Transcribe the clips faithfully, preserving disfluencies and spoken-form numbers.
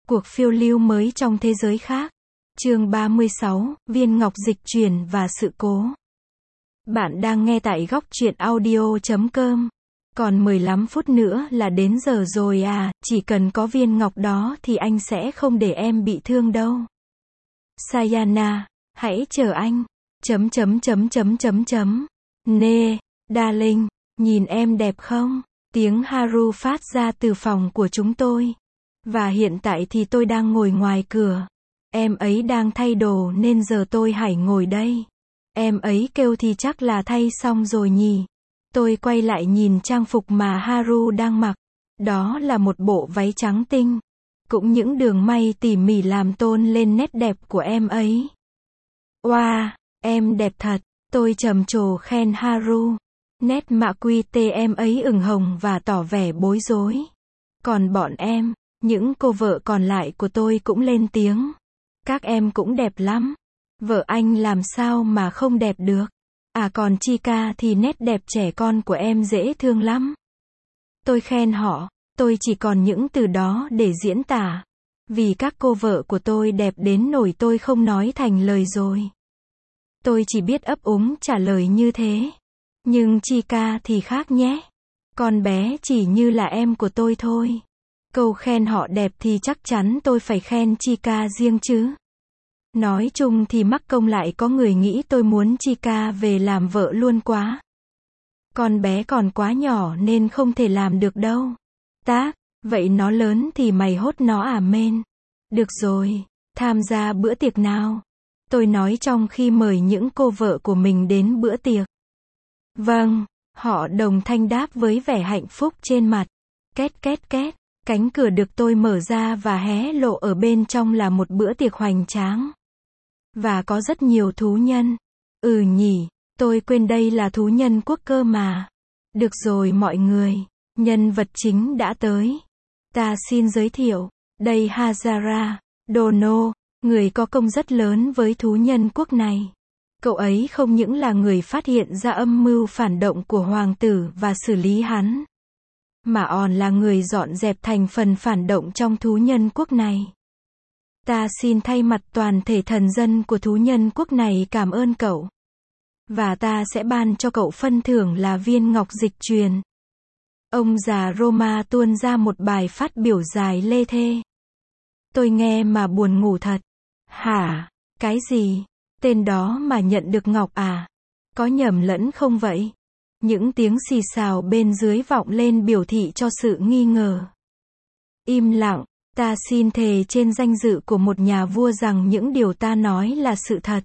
Cuộc phiêu lưu mới trong thế giới khác. Chương ba mươi sáu, viên ngọc dịch chuyển và sự cố. Bạn đang nghe tại góc truyện audio chấm com. Còn mười lăm phút nữa là đến giờ rồi à, chỉ cần có viên ngọc đó thì anh sẽ không để em bị thương đâu. Sayana, hãy chờ anh. Chấm chấm chấm chấm chấm chấm. Nê, darling, nhìn em đẹp không? Tiếng Haru phát ra từ phòng của chúng tôi. Và hiện tại thì tôi đang ngồi ngoài cửa. Em ấy đang thay đồ nên giờ tôi hãy ngồi đây. Em ấy kêu thì chắc là thay xong rồi nhỉ. Tôi quay lại nhìn trang phục mà Haru đang mặc. Đó là một bộ váy trắng tinh. Cũng những đường may tỉ mỉ làm tôn lên nét đẹp của em ấy. Wow, em đẹp thật. Tôi trầm trồ khen Haru. Nét mạ quy tê em ấy ửng hồng và tỏ vẻ bối rối. Còn bọn em, những cô vợ còn lại của tôi cũng lên tiếng. Các em cũng đẹp lắm. Vợ anh làm sao mà không đẹp được. À còn Chika thì nét đẹp trẻ con của em dễ thương lắm. Tôi khen họ, tôi chỉ còn những từ đó để diễn tả. Vì các cô vợ của tôi đẹp đến nỗi tôi không nói thành lời rồi. Tôi chỉ biết ấp úng trả lời như thế. Nhưng Chika thì khác nhé. Con bé chỉ như là em của tôi thôi. Câu khen họ đẹp thì chắc chắn tôi phải khen Chika riêng chứ. Nói chung thì mắc công lại có người nghĩ tôi muốn Chika về làm vợ luôn quá. Con bé còn quá nhỏ nên không thể làm được đâu. Tác, vậy nó lớn thì mày hốt nó à mên. Được rồi, tham gia bữa tiệc nào. Tôi nói trong khi mời những cô vợ của mình đến bữa tiệc. Vâng, họ đồng thanh đáp với vẻ hạnh phúc trên mặt. Két két két, cánh cửa được tôi mở ra và hé lộ ở bên trong là một bữa tiệc hoành tráng. Và có rất nhiều thú nhân. Ừ nhỉ, tôi quên đây là thú nhân quốc cơ mà. Được rồi mọi người, nhân vật chính đã tới. Ta xin giới thiệu, đây Hazara, Dono, người có công rất lớn với thú nhân quốc này. Cậu ấy không những là người phát hiện ra âm mưu phản động của hoàng tử và xử lý hắn, mà còn là người dọn dẹp thành phần phản động trong thú nhân quốc này. Ta xin thay mặt toàn thể thần dân của thú nhân quốc này cảm ơn cậu. Và ta sẽ ban cho cậu phân thưởng là viên ngọc dịch truyền. Ông già Roma tuôn ra một bài phát biểu dài lê thê. Tôi nghe mà buồn ngủ thật. Hả? Cái gì? Tên đó mà nhận được ngọc à? Có nhầm lẫn không vậy? Những tiếng xì xào bên dưới vọng lên biểu thị cho sự nghi ngờ. Im lặng, ta xin thề trên danh dự của một nhà vua rằng những điều ta nói là sự thật.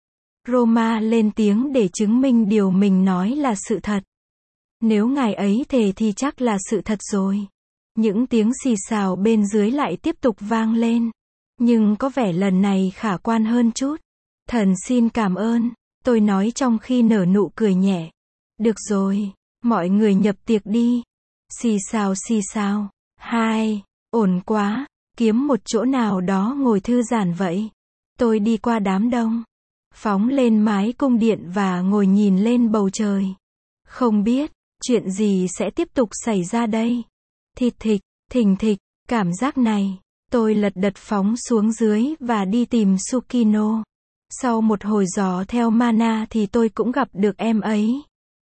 Roma lên tiếng để chứng minh điều mình nói là sự thật. Nếu ngài ấy thề thì chắc là sự thật rồi. Những tiếng xì xào bên dưới lại tiếp tục vang lên. Nhưng có vẻ lần này khả quan hơn chút. Thần xin cảm ơn, tôi nói trong khi nở nụ cười nhẹ. Được rồi, mọi người nhập tiệc đi. Xì xào xì xào. Hai, ổn quá, kiếm một chỗ nào đó ngồi thư giãn vậy. Tôi đi qua đám đông, phóng lên mái cung điện và ngồi nhìn lên bầu trời. Không biết, chuyện gì sẽ tiếp tục xảy ra đây. Thịt thịt, thình thịch, cảm giác này. Tôi lật đật phóng xuống dưới và đi tìm Tsukino. Sau một hồi dò theo mana thì tôi cũng gặp được em ấy.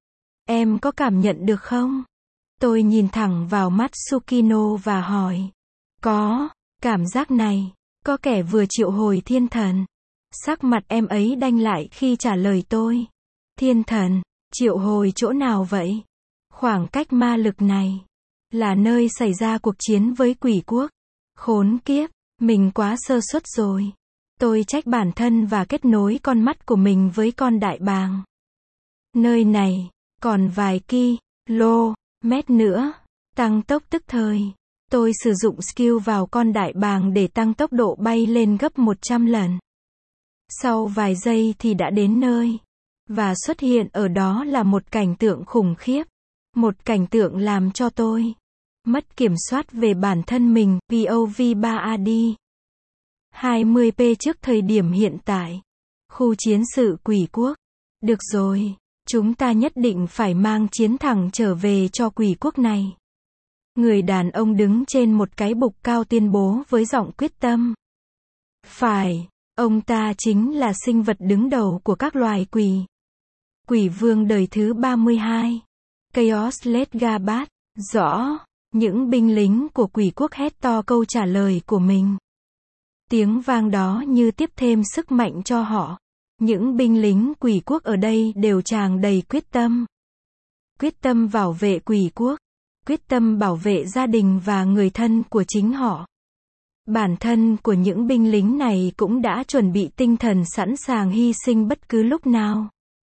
Em có cảm nhận được không? Tôi nhìn thẳng vào mắt Tsukino và hỏi. Có, cảm giác này, có kẻ vừa triệu hồi thiên thần. Sắc mặt em ấy đanh lại khi trả lời tôi. Thiên thần, triệu hồi chỗ nào vậy? Khoảng cách ma lực này, là nơi xảy ra cuộc chiến với quỷ quốc. Khốn kiếp, mình quá sơ suất rồi. Tôi trách bản thân và kết nối con mắt của mình với con đại bàng. Nơi này, còn vài ki, lô, mét nữa. Tăng tốc tức thời. Tôi sử dụng skill vào con đại bàng để tăng tốc độ bay lên gấp một trăm lần. Sau vài giây thì đã đến nơi. Và xuất hiện ở đó là một cảnh tượng khủng khiếp. Một cảnh tượng làm cho tôi mất kiểm soát về bản thân mình, pê o vê ba a đê. hai mươi p trước thời điểm hiện tại. Khu chiến sự quỷ quốc. Được rồi, chúng ta nhất định phải mang chiến thắng trở về cho quỷ quốc này. Người đàn ông đứng trên một cái bục cao tuyên bố với giọng quyết tâm. Phải, ông ta chính là sinh vật đứng đầu của các loài quỷ. Quỷ vương đời thứ ba mươi hai. Chaos Led Gabat. Rõ, những binh lính của quỷ quốc hét to câu trả lời của mình. Tiếng vang đó như tiếp thêm sức mạnh cho họ. Những binh lính quỷ quốc ở đây đều tràn đầy quyết tâm. Quyết tâm bảo vệ quỷ quốc. Quyết tâm bảo vệ gia đình và người thân của chính họ. Bản thân của những binh lính này cũng đã chuẩn bị tinh thần sẵn sàng hy sinh bất cứ lúc nào.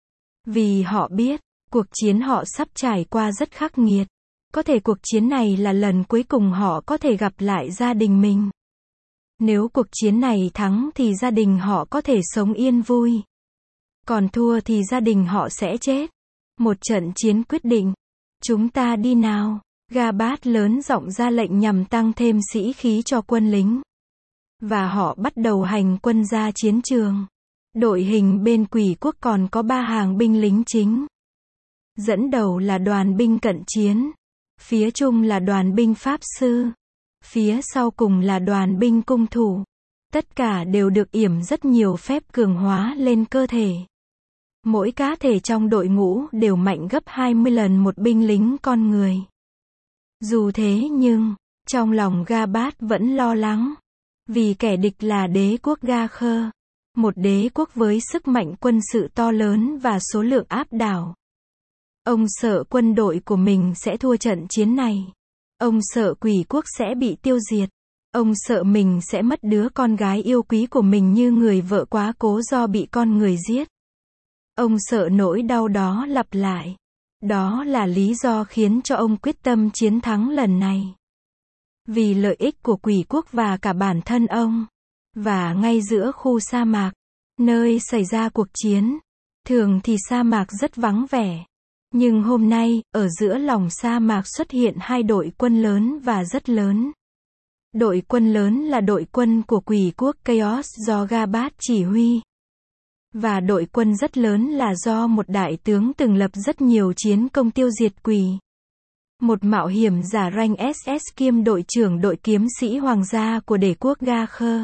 Vì họ biết, cuộc chiến họ sắp trải qua rất khắc nghiệt. Có thể cuộc chiến này là lần cuối cùng họ có thể gặp lại gia đình mình. Nếu cuộc chiến này thắng thì gia đình họ có thể sống yên vui. Còn thua thì gia đình họ sẽ chết. Một trận chiến quyết định. Chúng ta đi nào. Gabat lớn giọng ra lệnh nhằm tăng thêm sĩ khí cho quân lính. Và họ bắt đầu hành quân ra chiến trường. Đội hình bên quỷ quốc còn có ba hàng binh lính chính. Dẫn đầu là đoàn binh cận chiến. Phía trung là đoàn binh pháp sư. Phía sau cùng là đoàn binh cung thủ. Tất cả đều được yểm rất nhiều phép cường hóa lên cơ thể. Mỗi cá thể trong đội ngũ đều mạnh gấp hai mươi lần một binh lính con người. Dù thế nhưng, trong lòng Gabat vẫn lo lắng. Vì kẻ địch là đế quốc Ga-khơ. Một đế quốc với sức mạnh quân sự to lớn và số lượng áp đảo. Ông sợ quân đội của mình sẽ thua trận chiến này. Ông sợ quỷ quốc sẽ bị tiêu diệt. Ông sợ mình sẽ mất đứa con gái yêu quý của mình như người vợ quá cố do bị con người giết. Ông sợ nỗi đau đó lặp lại. Đó là lý do khiến cho ông quyết tâm chiến thắng lần này. Vì lợi ích của quỷ quốc và cả bản thân ông. Và ngay giữa khu sa mạc, nơi xảy ra cuộc chiến, thường thì sa mạc rất vắng vẻ. Nhưng hôm nay, ở giữa lòng sa mạc xuất hiện hai đội quân lớn và rất lớn. Đội quân lớn là đội quân của quỷ quốc Chaos do Gabat chỉ huy. Và đội quân rất lớn là do một đại tướng từng lập rất nhiều chiến công tiêu diệt quỷ. Một mạo hiểm giả rank ét ét kiêm đội trưởng đội kiếm sĩ hoàng gia của đế quốc Ga-khơ.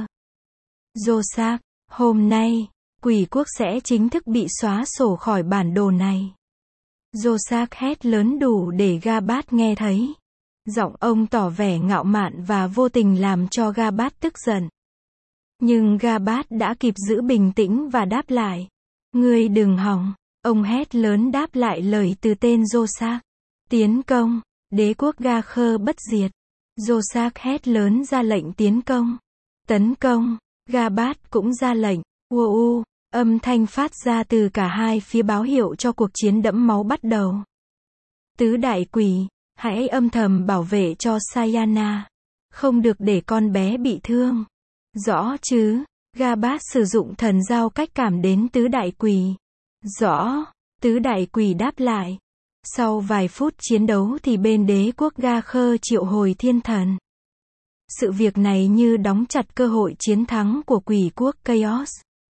Zosak, hôm nay, quỷ quốc sẽ chính thức bị xóa sổ khỏi bản đồ này. Zosak hét lớn đủ để Gabat nghe thấy. Giọng ông tỏ vẻ ngạo mạn và vô tình làm cho Gabat tức giận. Nhưng Gabat đã kịp giữ bình tĩnh và đáp lại. Ngươi đừng hòng. Ông hét lớn đáp lại lời từ tên Zosak. Tiến công. Đế quốc Ga-khơ bất diệt. Zosak hét lớn ra lệnh tiến công. Tấn công. Gabat cũng ra lệnh. Ua, âm thanh phát ra từ cả hai phía báo hiệu cho cuộc chiến đẫm máu bắt đầu. Tứ đại quỷ, hãy âm thầm bảo vệ cho Sayana. Không được để con bé bị thương. Rõ chứ? Gabat sử dụng thần giao cách cảm đến tứ đại quỷ. Rõ. Tứ đại quỷ đáp lại. Sau vài phút chiến đấu thì bên đế quốc Ga-khơ triệu hồi thiên thần. Sự việc này như đóng chặt cơ hội chiến thắng của quỷ quốc Chaos.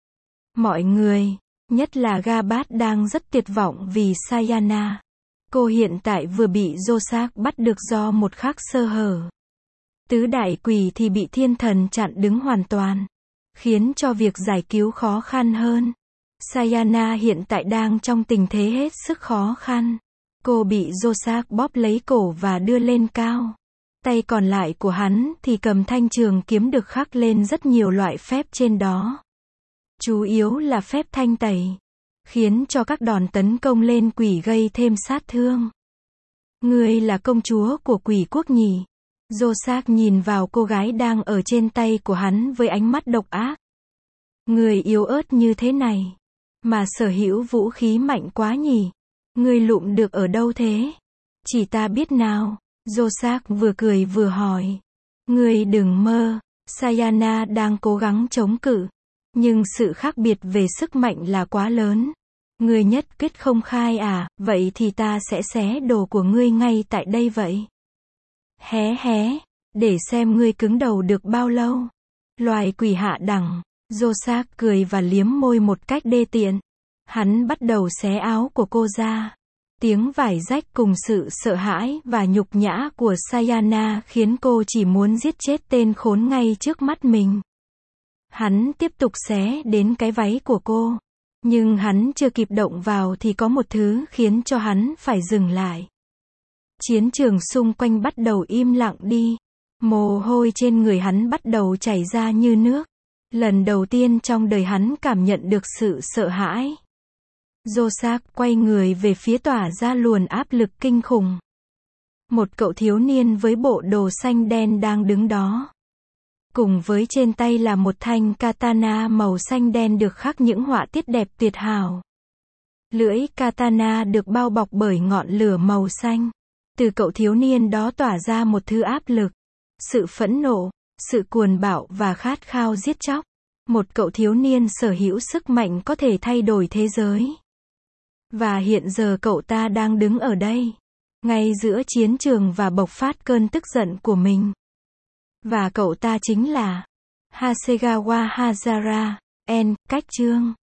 Mọi người, nhất là Gabat đang rất tuyệt vọng vì Sayana. Cô hiện tại vừa bị Zosak bắt được do một khắc sơ hở. Tứ đại quỷ thì bị thiên thần chặn đứng hoàn toàn, khiến cho việc giải cứu khó khăn hơn. Sayana hiện tại đang trong tình thế hết sức khó khăn. Cô bị Zosak bóp lấy cổ và đưa lên cao. Tay còn lại của hắn thì cầm thanh trường kiếm được khắc lên rất nhiều loại phép trên đó. Chủ yếu là phép thanh tẩy, khiến cho các đòn tấn công lên quỷ gây thêm sát thương. Ngươi là công chúa của quỷ quốc nhỉ? Zosak nhìn vào cô gái đang ở trên tay của hắn với ánh mắt độc ác. Người yếu ớt như thế này, mà sở hữu vũ khí mạnh quá nhỉ? Ngươi lụm được ở đâu thế? Chỉ ta biết nào. Zosak vừa cười vừa hỏi. Ngươi đừng mơ. Sayana đang cố gắng chống cự. Nhưng sự khác biệt về sức mạnh là quá lớn. Ngươi nhất quyết không khai à? Vậy thì ta sẽ xé đồ của ngươi ngay tại đây vậy. Hé hé. Để xem ngươi cứng đầu được bao lâu. Loài quỷ hạ đẳng. Zosak cười và liếm môi một cách đê tiện. Hắn bắt đầu xé áo của cô ra. Tiếng vải rách cùng sự sợ hãi và nhục nhã của Sayana khiến cô chỉ muốn giết chết tên khốn ngay trước mắt mình. Hắn tiếp tục xé đến cái váy của cô. Nhưng hắn chưa kịp động vào thì có một thứ khiến cho hắn phải dừng lại. Chiến trường xung quanh bắt đầu im lặng đi. Mồ hôi trên người hắn bắt đầu chảy ra như nước. Lần đầu tiên trong đời hắn cảm nhận được sự sợ hãi. Josak quay người về phía tỏa ra luồng áp lực kinh khủng. Một cậu thiếu niên với bộ đồ xanh đen đang đứng đó. Cùng với trên tay là một thanh katana màu xanh đen được khắc những họa tiết đẹp tuyệt hảo. Lưỡi katana được bao bọc bởi ngọn lửa màu xanh. Từ cậu thiếu niên đó tỏa ra một thứ áp lực. Sự phẫn nộ, sự cuồng bạo và khát khao giết chóc. Một cậu thiếu niên sở hữu sức mạnh có thể thay đổi thế giới. Và hiện giờ cậu ta đang đứng ở đây, ngay giữa chiến trường và bộc phát cơn tức giận của mình. Và cậu ta chính là Hasegawa Hazara, En, cách chương.